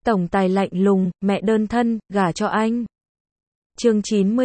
Tổng tài lạnh lùng, mẹ đơn thân, gả cho anh. Chương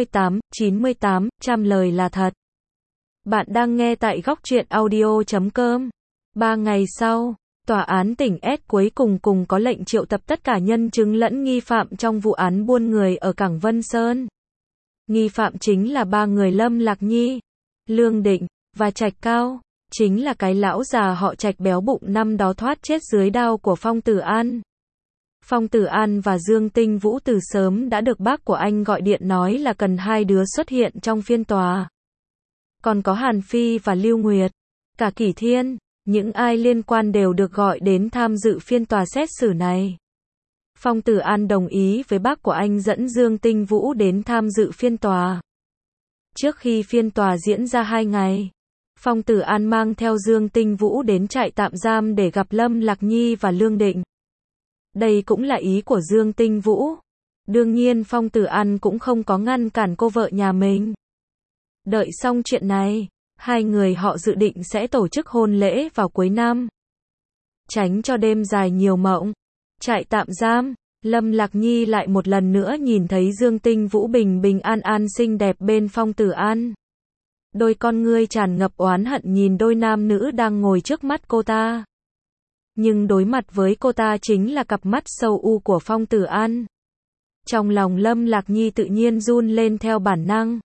98, trăm lời là thật. Bạn đang nghe tại góc truyện audio.com. 3 ngày sau, tòa án tỉnh S cuối cùng có lệnh triệu tập tất cả nhân chứng lẫn nghi phạm trong vụ án buôn người ở cảng Vân Sơn. Nghi phạm chính là 3 người Lâm Lạc Nhi, Lương Định và Trạch Cao, chính là cái lão già họ Trạch béo bụng năm đó thoát chết dưới đao của Phong Tử An. Phong Tử An và Dương Tinh Vũ từ sớm đã được bác của anh gọi điện nói là cần hai đứa xuất hiện trong phiên tòa. Còn có Hàn Phi và Lưu Nguyệt, cả Kỷ Thiên, những ai liên quan đều được gọi đến tham dự phiên tòa xét xử này. Phong Tử An đồng ý với bác của anh dẫn Dương Tinh Vũ đến tham dự phiên tòa. Trước khi phiên tòa diễn ra 2 ngày, Phong Tử An mang theo Dương Tinh Vũ đến trại tạm giam để gặp Lâm Lạc Nhi và Lương Định. Đây cũng là ý của Dương Tinh Vũ. Đương nhiên Phong Tử An cũng không có ngăn cản cô vợ nhà mình. Đợi xong chuyện này, hai người họ dự định sẽ tổ chức hôn lễ vào cuối năm. Tránh cho đêm dài nhiều mộng. Trại tạm giam, Lâm Lạc Nhi lại một lần nữa nhìn thấy Dương Tinh Vũ bình bình an an xinh đẹp bên Phong Tử An. Đôi con ngươi tràn ngập oán hận nhìn đôi nam nữ đang ngồi trước mắt cô ta. Nhưng đối mặt với cô ta chính là cặp mắt sâu u của Phong Tử An. Trong lòng Lâm Lạc Nhi tự nhiên run lên theo bản năng.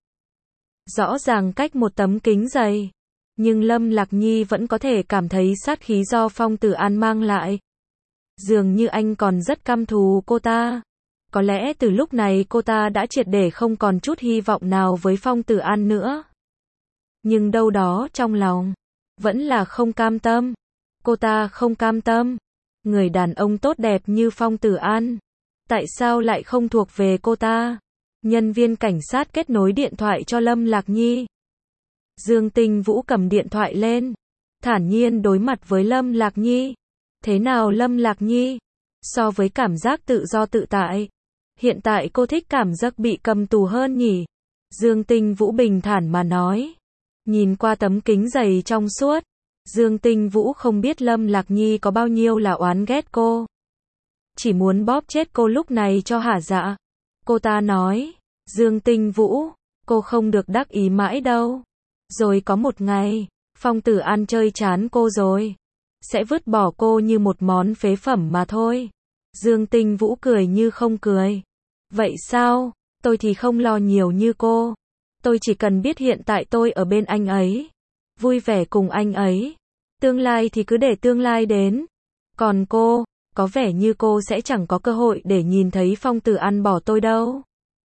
Rõ ràng cách một tấm kính dày, nhưng Lâm Lạc Nhi vẫn có thể cảm thấy sát khí do Phong Tử An mang lại. Dường như anh còn rất căm thù cô ta. Có lẽ từ lúc này cô ta đã triệt để không còn chút hy vọng nào với Phong Tử An nữa. Nhưng đâu đó trong lòng, vẫn là không cam tâm. Cô ta không cam tâm. Người đàn ông tốt đẹp như Phong Tử An, tại sao lại không thuộc về cô ta? Nhân viên cảnh sát kết nối điện thoại cho Lâm Lạc Nhi. Dương Tinh Vũ cầm điện thoại lên, thản nhiên đối mặt với Lâm Lạc Nhi. Thế nào Lâm Lạc Nhi? So với cảm giác tự do tự tại, hiện tại cô thích cảm giác bị cầm tù hơn nhỉ? Dương Tinh Vũ bình thản mà nói. Nhìn qua tấm kính dày trong suốt, Dương Tinh Vũ không biết Lâm Lạc Nhi có bao nhiêu là oán ghét cô. Chỉ muốn bóp chết cô lúc này cho hả dạ. Cô ta nói, Dương Tinh Vũ, cô không được đắc ý mãi đâu. Rồi có một ngày, Phong Tử An chơi chán cô rồi, sẽ vứt bỏ cô như một món phế phẩm mà thôi. Dương Tinh Vũ cười như không cười. Vậy sao? Tôi thì không lo nhiều như cô. Tôi chỉ cần biết hiện tại tôi ở bên anh ấy, vui vẻ cùng anh ấy. Tương lai thì cứ để tương lai đến. Còn cô, có vẻ như cô sẽ chẳng có cơ hội để nhìn thấy Phong Tử An bỏ tôi đâu.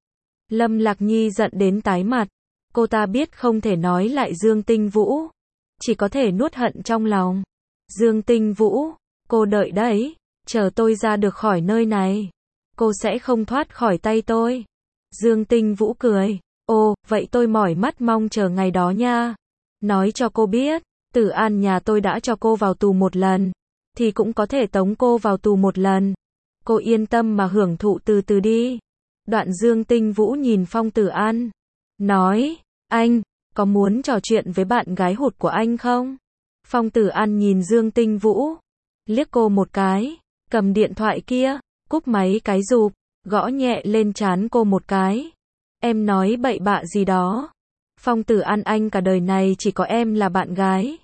Lâm Lạc Nhi giận đến tái mặt. Cô ta biết không thể nói lại Dương Tinh Vũ, chỉ có thể nuốt hận trong lòng. Dương Tinh Vũ, cô đợi đấy, chờ tôi ra được khỏi nơi này, cô sẽ không thoát khỏi tay tôi. Dương Tinh Vũ cười. Ồ, vậy tôi mỏi mắt mong chờ ngày đó nha. Nói cho cô biết, Tử An nhà tôi đã cho cô vào tù một lần, thì cũng có thể tống cô vào tù một lần. Cô yên tâm mà hưởng thụ từ từ đi. Đoạn Dương Tinh Vũ nhìn Phong Tử An, nói, anh, có muốn trò chuyện với bạn gái hụt của anh không? Phong Tử An nhìn Dương Tinh Vũ, liếc cô một cái, cầm điện thoại kia, cúp máy cái rụp, gõ nhẹ lên trán cô một cái. Em nói bậy bạ gì đó? Phong Tử An, anh cả đời này chỉ có em là bạn gái.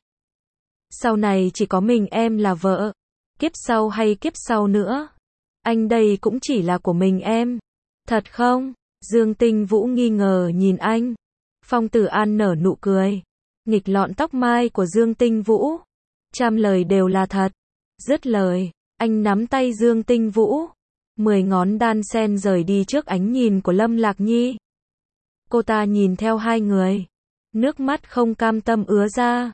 Sau này chỉ có mình em là vợ. Kiếp sau hay kiếp sau nữa, anh đây cũng chỉ là của mình em. Thật không? Dương Tinh Vũ nghi ngờ nhìn anh. Phong Tử An nở nụ cười, nghịch lọn tóc mai của Dương Tinh Vũ. Trăm lời đều là thật. Dứt lời, anh nắm tay Dương Tinh Vũ. 10 ngón đan sen rời đi trước ánh nhìn của Lâm Lạc Nhi. Cô ta nhìn theo hai người, nước mắt không cam tâm ứa ra.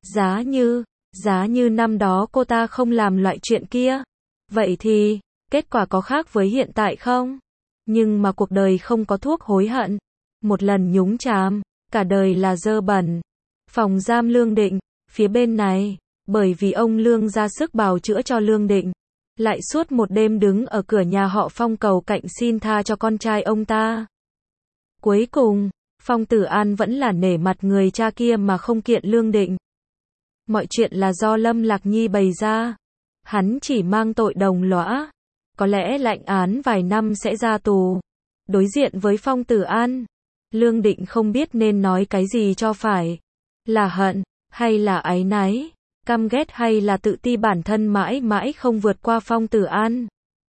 Giá như năm đó cô ta không làm loại chuyện kia, vậy thì, kết quả có khác với hiện tại không? Nhưng mà cuộc đời không có thuốc hối hận. Một lần nhúng chàm, cả đời là dơ bẩn. Phòng giam Lương Định, phía bên này, bởi vì ông Lương ra sức bào chữa cho Lương Định, lại suốt một đêm đứng ở cửa nhà họ Phong cầu cạnh xin tha cho con trai ông ta. Cuối cùng, Phong Tử An vẫn là nể mặt người cha kia mà không kiện Lương Định. Mọi chuyện là do Lâm Lạc Nhi bày ra. Hắn chỉ mang tội đồng lõa. có lẽ lạnh án vài năm sẽ ra tù. Đối diện với Phong Tử An, Lương Định không biết nên nói cái gì cho phải. Là hận, hay là áy náy, căm ghét hay là tự ti bản thân mãi mãi không vượt qua Phong Tử An.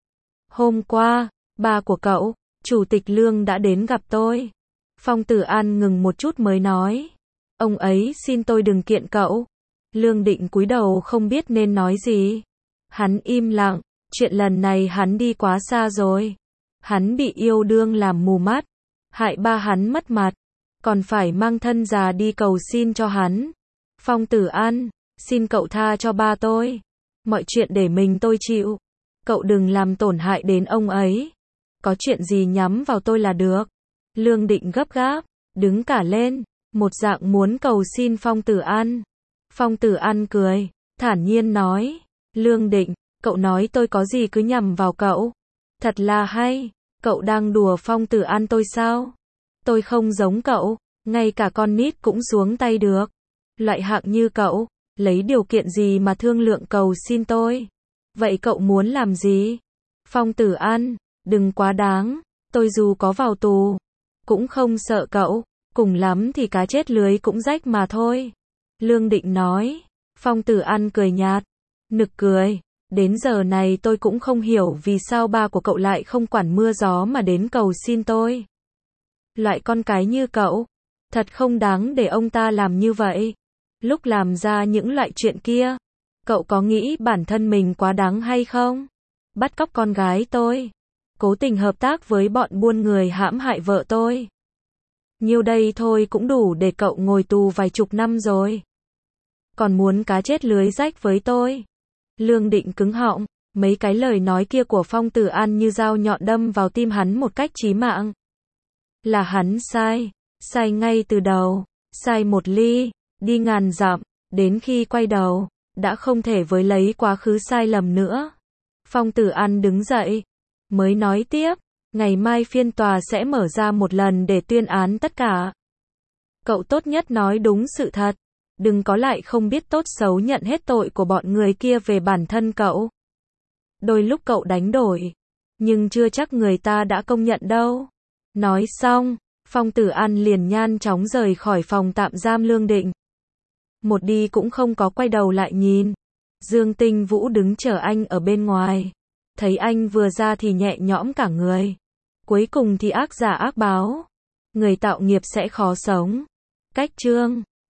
Hôm qua, ba của cậu, Chủ tịch Lương đã đến gặp tôi. Phong Tử An ngừng một chút mới nói. Ông ấy xin tôi đừng kiện cậu. Lương Định cúi đầu không biết nên nói gì. Hắn im lặng, chuyện lần này hắn đi quá xa rồi. Hắn bị yêu đương làm mù mắt, hại ba hắn mất mặt, còn phải mang thân già đi cầu xin cho hắn. Phong Tử An, xin cậu tha cho ba tôi. Mọi chuyện để mình tôi chịu. Cậu đừng làm tổn hại đến ông ấy. Có chuyện gì nhắm vào tôi là được. Lương Định gấp gáp, đứng cả lên, một dạng muốn cầu xin Phong Tử An. Phong Tử An cười, thản nhiên nói. Lương Định, cậu nói tôi có gì cứ nhằm vào cậu. Thật là hay, cậu đang đùa Phong Tử An tôi sao? Tôi không giống cậu, ngay cả con nít cũng xuống tay được. Loại hạng như cậu, lấy điều kiện gì mà thương lượng cầu xin tôi? Vậy cậu muốn làm gì? Phong Tử An, đừng quá đáng, tôi dù có vào tù, cũng không sợ cậu, cùng lắm thì cá chết lưới cũng rách mà thôi. Lương Định nói. Phong Tử An cười nhạt, nực cười. Đến giờ này tôi cũng không hiểu vì sao ba của cậu lại không quản mưa gió mà đến cầu xin tôi. Loại con cái như cậu, thật không đáng để ông ta làm như vậy. Lúc làm ra những loại chuyện kia, cậu có nghĩ bản thân mình quá đáng hay không? Bắt cóc con gái tôi, cố tình hợp tác với bọn buôn người hãm hại vợ tôi. Nhiêu đây thôi cũng đủ để cậu ngồi tù vài chục năm rồi. Còn muốn cá chết lưới rách với tôi? Lương Định cứng họng, mấy cái lời nói kia của Phong Tử An như dao nhọn đâm vào tim hắn một cách chí mạng. Là hắn sai, sai ngay từ đầu, sai một ly, đi ngàn dặm, đến khi quay đầu, đã không thể với lấy quá khứ sai lầm nữa. Phong Tử An đứng dậy, mới nói tiếp, ngày mai phiên tòa sẽ mở ra một lần để tuyên án tất cả. Cậu tốt nhất nói đúng sự thật, đừng có lại không biết tốt xấu nhận hết tội của bọn người kia về bản thân cậu. Đôi lúc cậu đánh đổi, nhưng chưa chắc người ta đã công nhận đâu. Nói xong, Phong Tử An liền nhanh chóng rời khỏi phòng tạm giam Lương Định. Một đi cũng không có quay đầu lại nhìn. Dương Tinh Vũ đứng chờ anh ở bên ngoài. Thấy anh vừa ra thì nhẹ nhõm cả người. Cuối cùng thì ác giả ác báo. Người tạo nghiệp sẽ khó sống. Cách chương